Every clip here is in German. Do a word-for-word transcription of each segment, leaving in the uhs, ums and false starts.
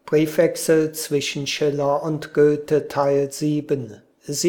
Briefwechsel zwischen Schiller und Goethe Teil sieben,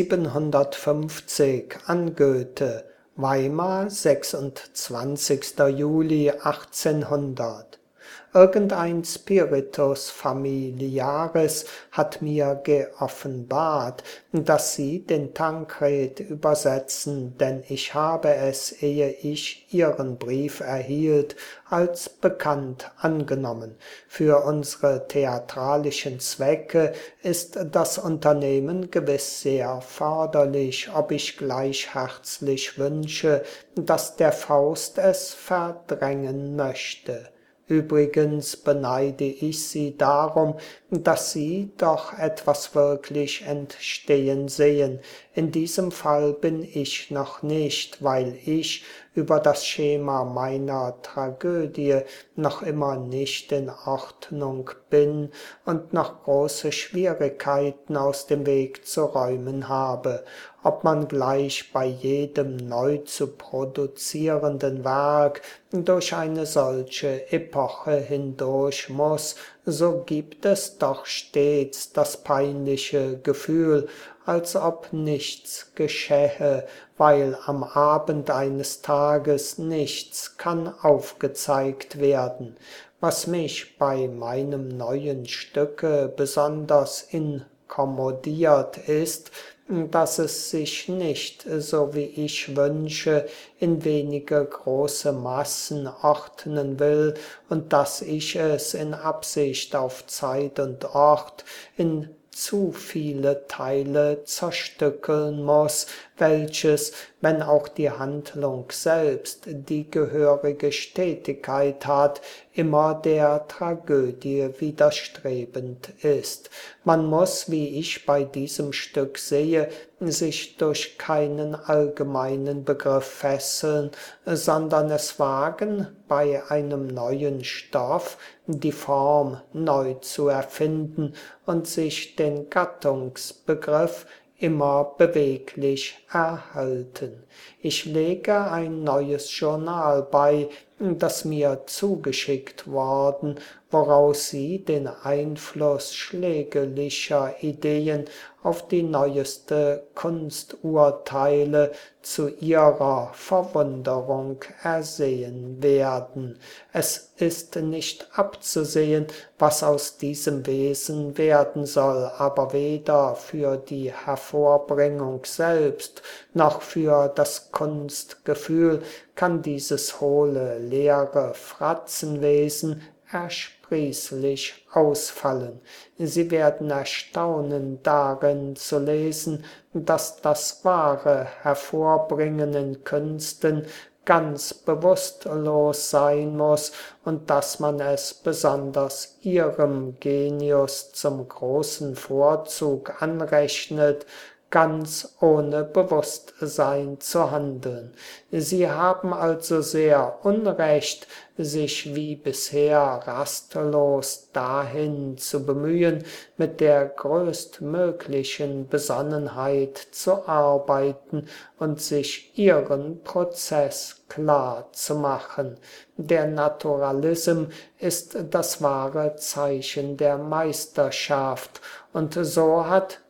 siebenhundertfünfzig an Goethe, Weimar, sechsundzwanzigster Juli achtzehnhundert. Irgendein Spiritus familiaris hat mir geoffenbart, dass Sie den Tankred übersetzen, denn ich habe es, ehe ich Ihren Brief erhielt, als bekannt angenommen. Für unsere theatralischen Zwecke ist das Unternehmen gewiss sehr förderlich, ob ich gleich herzlich wünsche, dass der Faust es verdrängen möchte. Übrigens beneide ich Sie darum, dass Sie doch etwas wirklich entstehen sehen. In diesem Fall bin ich noch nicht, weil ich über das Schema meiner Tragödie noch immer nicht in Ordnung bin und noch große Schwierigkeiten aus dem Weg zu räumen habe. Ob man gleich bei jedem neu zu produzierenden Werk durch eine solche Epoche hindurch muss, so gibt es doch stets das peinliche Gefühl, als ob nichts geschähe, weil am Abend eines Tages nichts kann aufgezeigt werden. Was mich bei meinem neuen Stücke besonders inkommodiert ist, dass es sich nicht, so wie ich wünsche, in wenige große Massen ordnen will und dass ich es in Absicht auf Zeit und Ort in zu viele Teile zerstückeln muss, welches, wenn auch die Handlung selbst die gehörige Stetigkeit hat, immer der Tragödie widerstrebend ist. Man muss, wie ich bei diesem Stück sehe, sich durch keinen allgemeinen Begriff fesseln, sondern es wagen, bei einem neuen Stoff die Form neu zu erfinden und sich den Gattungsbegriff immer beweglich erhalten. Ich lege ein neues Journal bei, das mir zugeschickt worden, woraus Sie den Einfluss schlägerlicher Ideen auf die neueste Kunsturteile zu Ihrer Verwunderung ersehen werden. Es ist nicht abzusehen, was aus diesem Wesen werden soll, aber weder für die Hervorbringung selbst noch für das Kunstgefühl kann dieses hohle, leere Fratzenwesen ersprießlich ausfallen. Sie werden erstaunen darin zu lesen, dass das wahre Hervorbringen in Künsten ganz bewusstlos sein muss und dass man es besonders ihrem Genius zum großen Vorzug anrechnet, ganz ohne Bewusstsein zu handeln. Sie haben also sehr Unrecht, sich wie bisher rastlos dahin zu bemühen, mit der größtmöglichen Besonnenheit zu arbeiten und sich ihren Prozess klar zu machen. Der Naturalism ist das wahre Zeichen der Meisterschaft, und so hat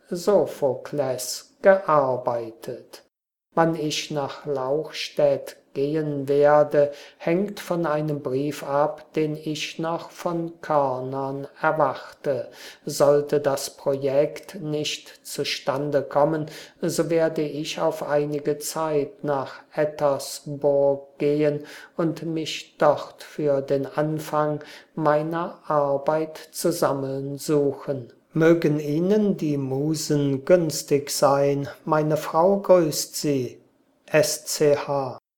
Sophokles gearbeitet. Wann ich nach Lauchstädt gehen werde, hängt von einem Brief ab, den ich noch von Körnern erwarte. Sollte das Projekt nicht zustande kommen, so werde ich auf einige Zeit nach Ettersburg gehen und mich dort für den Anfang meiner Arbeit zu sammeln suchen. Mögen Ihnen die Musen günstig sein, meine Frau grüßt Sie. S C H